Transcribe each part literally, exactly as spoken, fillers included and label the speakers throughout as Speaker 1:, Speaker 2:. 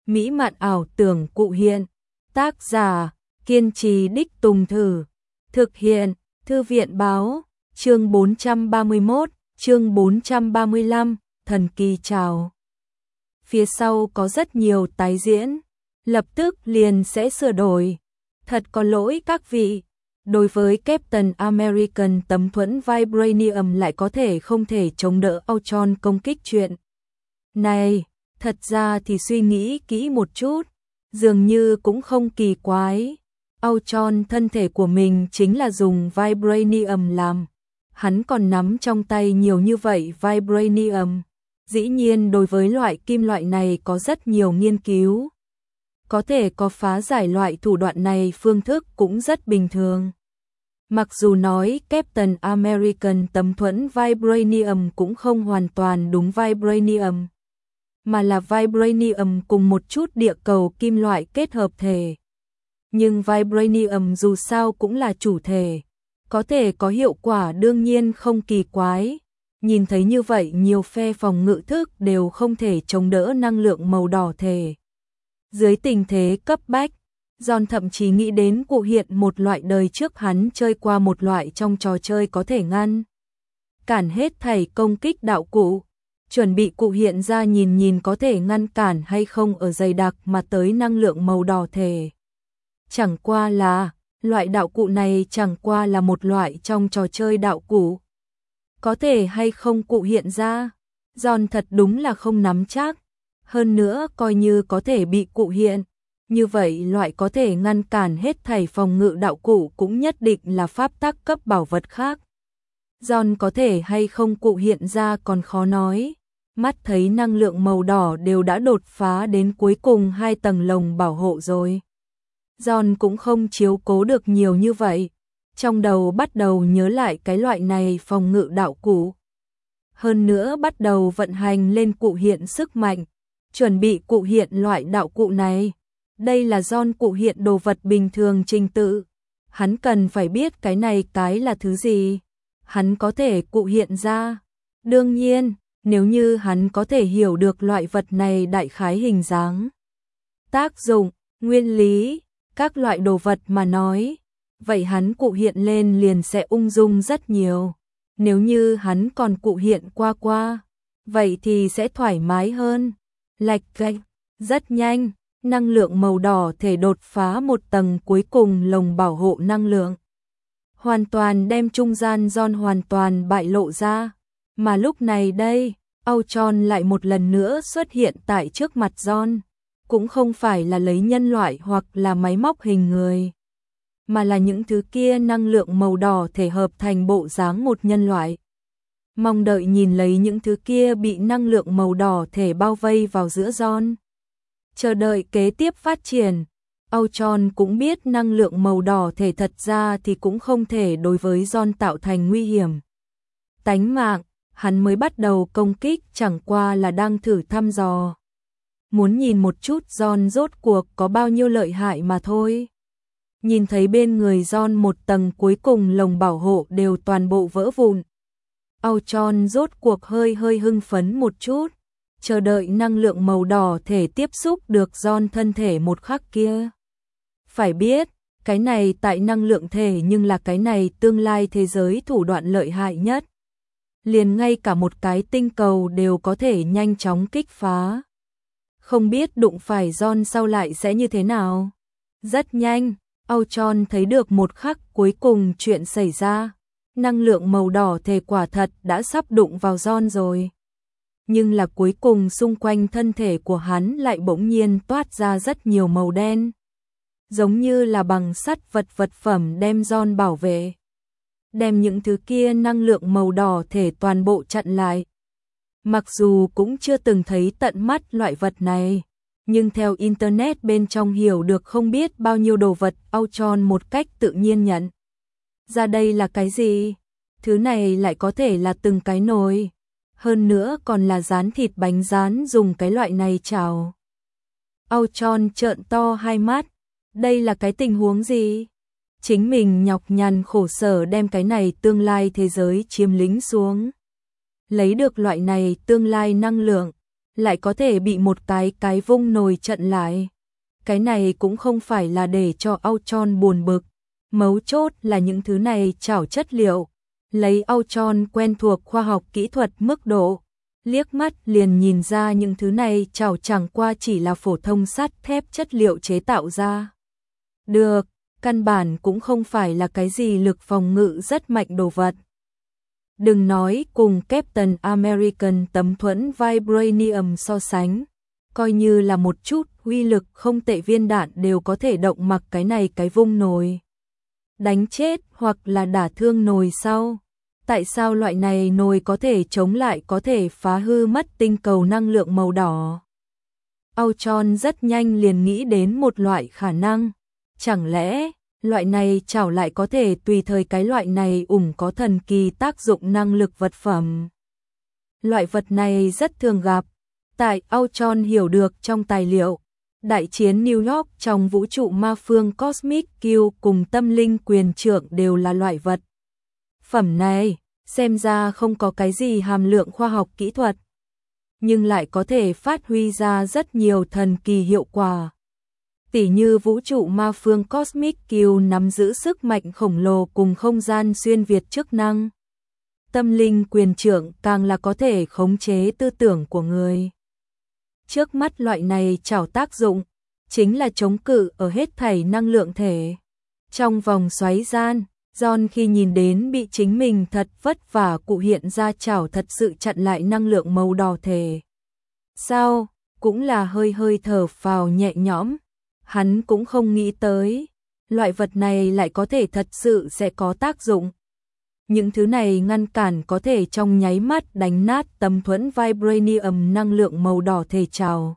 Speaker 1: mỹ mạn ảo tưởng cụ hiện. Tác giả, kiên trì đích tùng thử. Thực hiện, Thư viện báo, chương bốn trăm ba mươi mốt, chương bốn trăm ba mươi lăm, thần kỳ chào. Phía sau có rất nhiều tái diễn, lập tức liền sẽ sửa đổi. Thật có lỗi các vị, đối với Captain American tấm thuẫn Vibranium lại có thể không thể chống đỡ Ultron công kích chuyện. Này, thật ra thì suy nghĩ kỹ một chút, dường như cũng không kỳ quái. Ultron thân thể của mình chính là dùng Vibranium làm. Hắn còn nắm trong tay nhiều như vậy Vibranium. Dĩ nhiên đối với loại kim loại này có rất nhiều nghiên cứu. Có thể có phá giải loại thủ đoạn này phương thức cũng rất bình thường. Mặc dù nói Captain American tấm thuẫn Vibranium cũng không hoàn toàn đúng Vibranium, mà là Vibranium cùng một chút địa cầu kim loại kết hợp thể. Nhưng Vibranium dù sao cũng là chủ thể, có thể có hiệu quả đương nhiên không kỳ quái. Nhìn thấy như vậy nhiều phe phòng ngự thức đều không thể chống đỡ năng lượng màu đỏ thể. Dưới tình thế cấp bách, John thậm chí nghĩ đến cụ hiện một loại đời trước hắn chơi qua một loại trong trò chơi có thể ngăn cản hết thảy công kích đạo cụ, chuẩn bị cụ hiện ra nhìn nhìn có thể ngăn cản hay không ở dày đặc mà tới năng lượng màu đỏ thể. Chẳng qua là, loại đạo cụ này chẳng qua là một loại trong trò chơi đạo cụ. Có thể hay không cụ hiện ra, John thật đúng là không nắm chắc. Hơn nữa coi như có thể bị cụ hiện, như vậy loại có thể ngăn cản hết thảy phòng ngự đạo cụ cũng nhất định là pháp tắc cấp bảo vật khác. John có thể hay không cụ hiện ra còn khó nói. Mắt thấy năng lượng màu đỏ đều đã đột phá đến cuối cùng hai tầng lồng bảo hộ rồi. John cũng không chiếu cố được nhiều như vậy. Trong đầu bắt đầu nhớ lại cái loại này phòng ngự đạo cụ. Hơn nữa bắt đầu vận hành lên cụ hiện sức mạnh, chuẩn bị cụ hiện loại đạo cụ này. Đây là John cụ hiện đồ vật bình thường trình tự. Hắn cần phải biết cái này cái là thứ gì. Hắn có thể cụ hiện ra. Đương nhiên, nếu như hắn có thể hiểu được loại vật này đại khái hình dáng, tác dụng, nguyên lý, các loại đồ vật mà nói, vậy hắn cụ hiện lên liền sẽ ung dung rất nhiều. Nếu như hắn còn cụ hiện qua qua, vậy thì sẽ thoải mái hơn. Lạch cạch, rất nhanh, năng lượng màu đỏ thể đột phá một tầng cuối cùng lồng bảo hộ năng lượng. Hoàn toàn đem trung gian John hoàn toàn bại lộ ra. Mà lúc này đây, Ultron lại một lần nữa xuất hiện tại trước mặt John. Cũng không phải là lấy nhân loại hoặc là máy móc hình người, mà là những thứ kia năng lượng màu đỏ thể hợp thành bộ dáng một nhân loại. Mong đợi nhìn lấy những thứ kia bị năng lượng màu đỏ thể bao vây vào giữa John. Chờ đợi kế tiếp phát triển. Ultron cũng biết năng lượng màu đỏ thể thật ra thì cũng không thể đối với John tạo thành nguy hiểm tánh mạng. Hắn mới bắt đầu công kích chẳng qua là đang thử thăm dò. Muốn nhìn một chút John rốt cuộc có bao nhiêu lợi hại mà thôi. Nhìn thấy bên người John một tầng cuối cùng lồng bảo hộ đều toàn bộ vỡ vụn. Ultron rốt cuộc hơi hơi hưng phấn một chút, chờ đợi năng lượng màu đỏ thể tiếp xúc được John thân thể một khắc kia. Phải biết, cái này tại năng lượng thể nhưng là cái này tương lai thế giới thủ đoạn lợi hại nhất. Liền ngay cả một cái tinh cầu đều có thể nhanh chóng kích phá. Không biết đụng phải John sau lại sẽ như thế nào. Rất nhanh, Ultron thấy được một khắc cuối cùng chuyện xảy ra. Năng lượng màu đỏ thể quả thật đã sắp đụng vào John rồi. Nhưng là cuối cùng xung quanh thân thể của hắn lại bỗng nhiên toát ra rất nhiều màu đen. Giống như là bằng sắt vật vật phẩm đem John bảo vệ. Đem những thứ kia năng lượng màu đỏ thể toàn bộ chặn lại. Mặc dù cũng chưa từng thấy tận mắt loại vật này, nhưng theo Internet bên trong hiểu được không biết bao nhiêu đồ vật Ultron một cách tự nhiên nhận ra đây là cái gì. Thứ này lại có thể là từng cái nồi, hơn nữa còn là rán thịt bánh rán dùng cái loại này chảo. Ultron trợn to hai mắt, đây là cái tình huống gì? Chính mình nhọc nhằn khổ sở đem cái này tương lai thế giới chiếm lĩnh xuống. Lấy được loại này tương lai năng lượng, lại có thể bị một cái cái vung nồi chặn lại. Cái này cũng không phải là để cho Auchon buồn bực, mấu chốt là những thứ này chảo chất liệu. Lấy Auchon quen thuộc khoa học kỹ thuật mức độ, liếc mắt liền nhìn ra những thứ này chảo chẳng qua chỉ là phổ thông sắt thép chất liệu chế tạo ra. Được, căn bản cũng không phải là cái gì lực phòng ngự rất mạnh đồ vật. Đừng nói cùng Captain American tấm thuẫn Vibranium so sánh, coi như là một chút uy lực không tệ viên đạn đều có thể động mặc cái này cái vung nồi. Đánh chết hoặc là đả thương nồi sau. Tại sao loại này nồi có thể chống lại có thể phá hư mất tinh cầu năng lượng màu đỏ? Auchon rất nhanh liền nghĩ đến một loại khả năng. Chẳng lẽ, loại này chảo lại có thể tùy thời cái loại này ủng có thần kỳ tác dụng năng lực vật phẩm. Loại vật này rất thường gặp. Tại Auchon hiểu được trong tài liệu, đại chiến New York trong vũ trụ ma phương Cosmic Q cùng tâm linh quyền trượng đều là loại vật phẩm này, xem ra không có cái gì hàm lượng khoa học kỹ thuật, nhưng lại có thể phát huy ra rất nhiều thần kỳ hiệu quả. Tỉ như vũ trụ ma phương Cosmic Q nắm giữ sức mạnh khổng lồ cùng không gian xuyên việt chức năng. Tâm linh quyền trượng càng là có thể khống chế tư tưởng của người. Trước mắt loại này chảo tác dụng, chính là chống cự ở hết thảy năng lượng thể. Trong vòng xoáy gian, John khi nhìn đến bị chính mình thật vất vả cụ hiện ra chảo thật sự chặn lại năng lượng màu đỏ thể. Sao, cũng là hơi hơi thở phào nhẹ nhõm. Hắn cũng không nghĩ tới, loại vật này lại có thể thật sự sẽ có tác dụng. Những thứ này ngăn cản có thể trong nháy mắt đánh nát tấm thuẫn Vibranium năng lượng màu đỏ thể trào.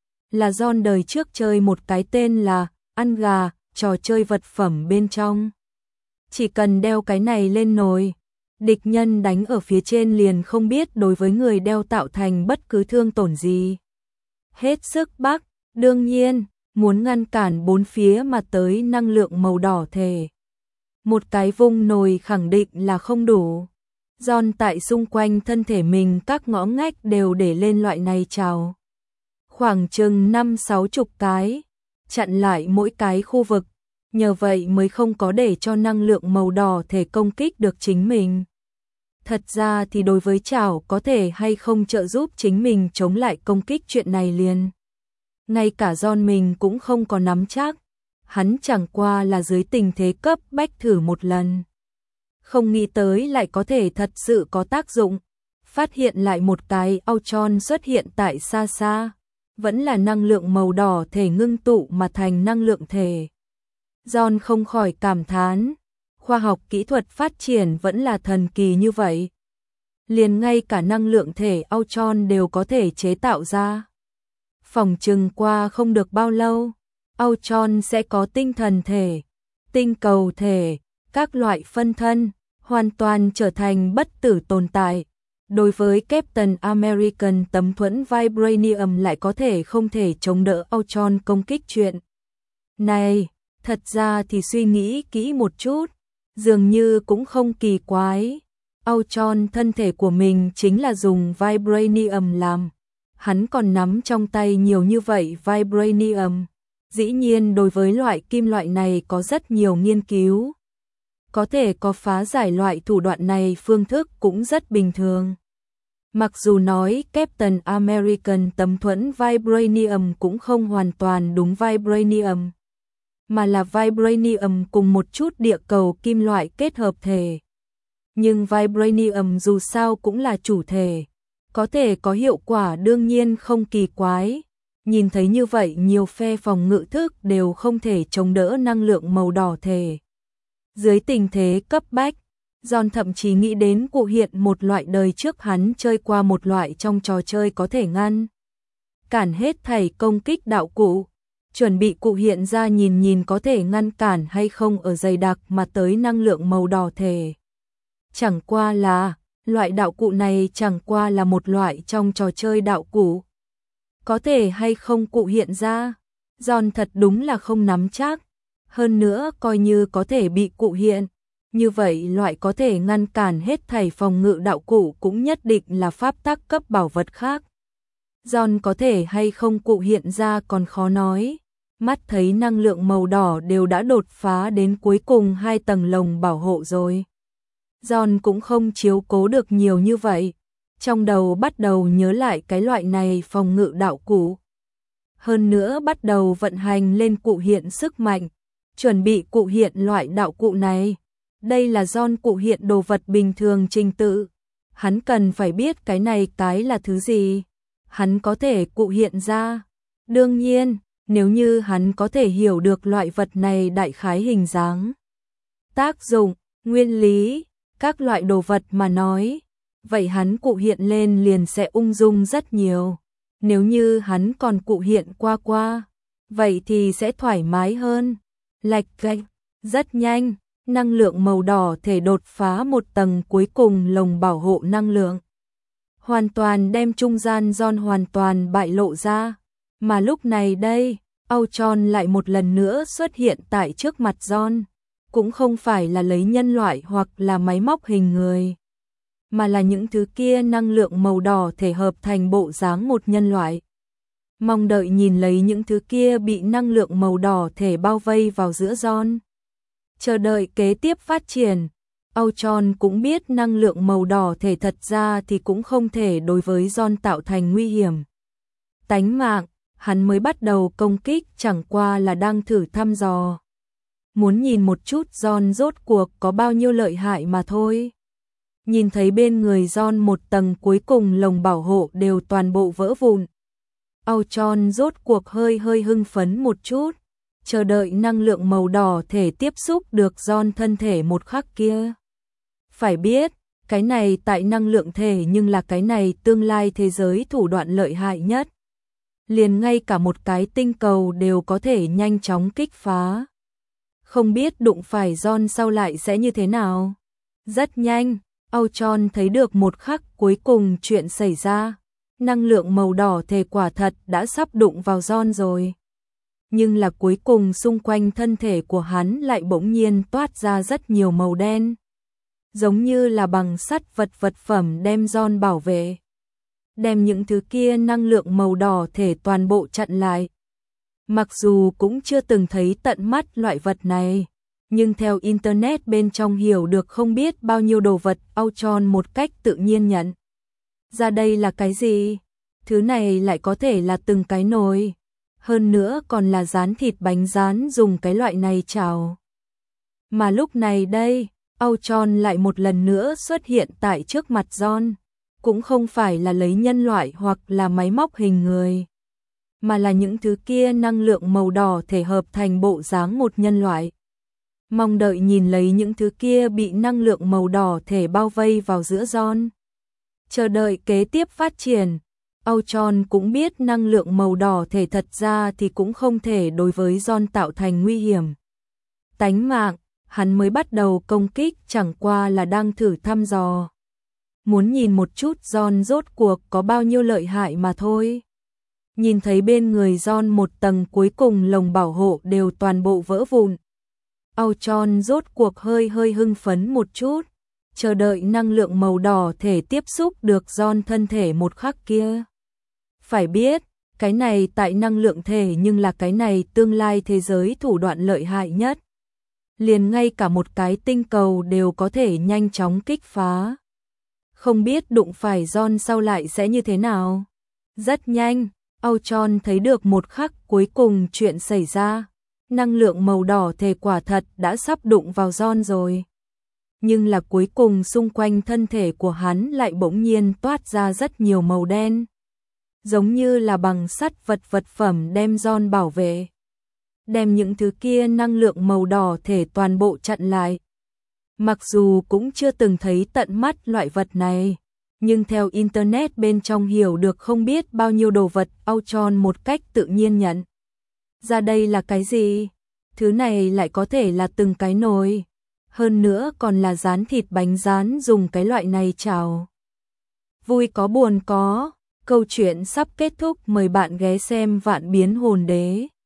Speaker 1: Là John đời trước chơi một cái tên là ăn gà, trò chơi vật phẩm bên trong. Chỉ cần đeo cái này lên nồi, địch nhân đánh ở phía trên liền không biết đối với người đeo tạo thành bất cứ thương tổn gì. Hết sức bắc, đương nhiên, muốn ngăn cản bốn phía mà tới năng lượng màu đỏ thể. Một cái vung nồi khẳng định là không đủ. John tại xung quanh thân thể mình các ngõ ngách đều để lên loại này trào. Khoảng chừng năm sáu chục cái, chặn lại mỗi cái khu vực. Nhờ vậy mới không có để cho năng lượng màu đỏ thể công kích được chính mình. Thật ra thì đối với chảo có thể hay không trợ giúp chính mình chống lại công kích chuyện này liền. Ngay cả John mình cũng không có nắm chắc. Hắn chẳng qua là dưới tình thế cấp bách thử một lần. Không nghĩ tới lại có thể thật sự có tác dụng. Phát hiện lại một cái Auchon xuất hiện tại xa xa. Vẫn là năng lượng màu đỏ thể ngưng tụ mà thành năng lượng thể. John không khỏi cảm thán. Khoa học kỹ thuật phát triển vẫn là thần kỳ như vậy. Liền ngay cả năng lượng thể Auchon đều có thể chế tạo ra. Phòng trừng qua không được bao lâu. Auchon sẽ có tinh thần thể, tinh cầu thể, các loại phân thân, hoàn toàn trở thành bất tử tồn tại. Đối với Captain American tấm thuẫn Vibranium lại có thể không thể chống đỡ Auchon công kích chuyện. Này, thật ra thì suy nghĩ kỹ một chút, dường như cũng không kỳ quái. Auchon thân thể của mình chính là dùng Vibranium làm. Hắn còn nắm trong tay nhiều như vậy Vibranium. Dĩ nhiên đối với loại kim loại này có rất nhiều nghiên cứu. Có thể có phá giải loại thủ đoạn này phương thức cũng rất bình thường. Mặc dù nói Captain American tấm thuẫn Vibranium cũng không hoàn toàn đúng Vibranium, mà là Vibranium cùng một chút địa cầu kim loại kết hợp thể. Nhưng Vibranium dù sao cũng là chủ thể, có thể có hiệu quả đương nhiên không kỳ quái. Nhìn thấy như vậy nhiều phe phòng ngự thức đều không thể chống đỡ năng lượng màu đỏ thể. Dưới tình thế cấp bách, John thậm chí nghĩ đến cụ hiện một loại đời trước hắn chơi qua một loại trong trò chơi có thể ngăn cản hết thảy công kích đạo cụ, chuẩn bị cụ hiện ra nhìn nhìn có thể ngăn cản hay không ở dày đặc mà tới năng lượng màu đỏ thể. Chẳng qua là, loại đạo cụ này chẳng qua là một loại trong trò chơi đạo cụ. Có thể hay không cụ hiện ra, John thật đúng là không nắm chắc. Hơn nữa coi như có thể bị cụ hiện, như vậy loại có thể ngăn cản hết thảy phòng ngự đạo cụ cũng nhất định là pháp tắc cấp bảo vật khác. John có thể hay không cụ hiện ra còn khó nói. Mắt thấy năng lượng màu đỏ đều đã đột phá đến cuối cùng hai tầng lồng bảo hộ rồi. John cũng không chiếu cố được nhiều như vậy. Trong đầu bắt đầu nhớ lại cái loại này phòng ngự đạo cụ. Hơn nữa bắt đầu vận hành lên cụ hiện sức mạnh, chuẩn bị cụ hiện loại đạo cụ này. Đây là John cụ hiện đồ vật bình thường trình tự. Hắn cần phải biết cái này cái là thứ gì. Hắn có thể cụ hiện ra. Đương nhiên, nếu như hắn có thể hiểu được loại vật này đại khái hình dáng, tác dụng, nguyên lý, các loại đồ vật mà nói, vậy hắn cụ hiện lên liền sẽ ung dung rất nhiều. Nếu như hắn còn cụ hiện qua qua, vậy thì sẽ thoải mái hơn. Lạch cạch, rất nhanh, năng lượng màu đỏ thể đột phá một tầng cuối cùng lồng bảo hộ năng lượng. Hoàn toàn đem trung gian John hoàn toàn bại lộ ra. Mà lúc này đây, Ultron lại một lần nữa xuất hiện tại trước mặt John. Cũng không phải là lấy nhân loại hoặc là máy móc hình người, mà là những thứ kia năng lượng màu đỏ thể hợp thành bộ dáng một nhân loại. Mong đợi nhìn lấy những thứ kia bị năng lượng màu đỏ thể bao vây vào giữa John. Chờ đợi kế tiếp phát triển. Ultron cũng biết năng lượng màu đỏ thể thật ra thì cũng không thể đối với John tạo thành nguy hiểm tánh mạng. Hắn mới bắt đầu công kích chẳng qua là đang thử thăm dò. Muốn nhìn một chút John rốt cuộc có bao nhiêu lợi hại mà thôi. Nhìn thấy bên người John một tầng cuối cùng lồng bảo hộ đều toàn bộ vỡ vụn. Ultron rốt cuộc hơi hơi hưng phấn một chút, chờ đợi năng lượng màu đỏ thể tiếp xúc được John thân thể một khắc kia. Phải biết, cái này tại năng lượng thể nhưng là cái này tương lai thế giới thủ đoạn lợi hại nhất. Liền ngay cả một cái tinh cầu đều có thể nhanh chóng kích phá. Không biết đụng phải John sau lại sẽ như thế nào. Rất nhanh, Ultron thấy được một khắc cuối cùng chuyện xảy ra. Năng lượng màu đỏ thể quả thật đã sắp đụng vào John rồi. Nhưng là cuối cùng xung quanh thân thể của hắn lại bỗng nhiên toát ra rất nhiều màu đen. Giống như là bằng sắt vật vật phẩm đem John bảo vệ. Đem những thứ kia năng lượng màu đỏ thể toàn bộ chặn lại. Mặc dù cũng chưa từng thấy tận mắt loại vật này, nhưng theo Internet bên trong hiểu được không biết bao nhiêu đồ vật, Ultron một cách tự nhiên nhận ra đây là cái gì. Thứ này lại có thể là từng cái nồi, hơn nữa còn là rán thịt bánh rán dùng cái loại này chảo. Mà lúc này đây, Ultron lại một lần nữa xuất hiện tại trước mặt John. Cũng không phải là lấy nhân loại hoặc là máy móc hình người, mà là những thứ kia năng lượng màu đỏ thể hợp thành bộ dáng một nhân loại. Mong đợi nhìn lấy những thứ kia bị năng lượng màu đỏ thể bao vây vào giữa John. Chờ đợi kế tiếp phát triển. Ultron cũng biết năng lượng màu đỏ thể thật ra thì cũng không thể đối với John tạo thành nguy hiểm tánh mạng. Hắn mới bắt đầu công kích chẳng qua là đang thử thăm dò. Muốn nhìn một chút John rốt cuộc có bao nhiêu lợi hại mà thôi. Nhìn thấy bên người John một tầng cuối cùng lồng bảo hộ đều toàn bộ vỡ vụn. Ultron rốt cuộc hơi hơi hưng phấn một chút, chờ đợi năng lượng màu đỏ thể tiếp xúc được John thân thể một khắc kia. Phải biết, cái này tại năng lượng thể nhưng là cái này tương lai thế giới thủ đoạn lợi hại nhất. Liền ngay cả một cái tinh cầu đều có thể nhanh chóng kích phá. Không biết đụng phải John sau lại sẽ như thế nào. Rất nhanh, Ultron thấy được một khắc cuối cùng chuyện xảy ra. Năng lượng màu đỏ thể quả thật đã sắp đụng vào John rồi. Nhưng là cuối cùng xung quanh thân thể của hắn lại bỗng nhiên toát ra rất nhiều màu đen. Giống như là bằng sắt vật vật phẩm đem John bảo vệ. Đem những thứ kia năng lượng màu đỏ thể toàn bộ chặn lại. Mặc dù cũng chưa từng thấy tận mắt loại vật này, nhưng theo Internet bên trong hiểu được không biết bao nhiêu đồ vật, Ultron một cách tự nhiên nhận ra đây là cái gì. Thứ này lại có thể là từng cái nồi, hơn nữa còn là rán thịt bánh rán dùng cái loại này chảo. Vui có buồn có, câu chuyện sắp kết thúc, mời bạn ghé xem Vạn Biến Hồn Đế.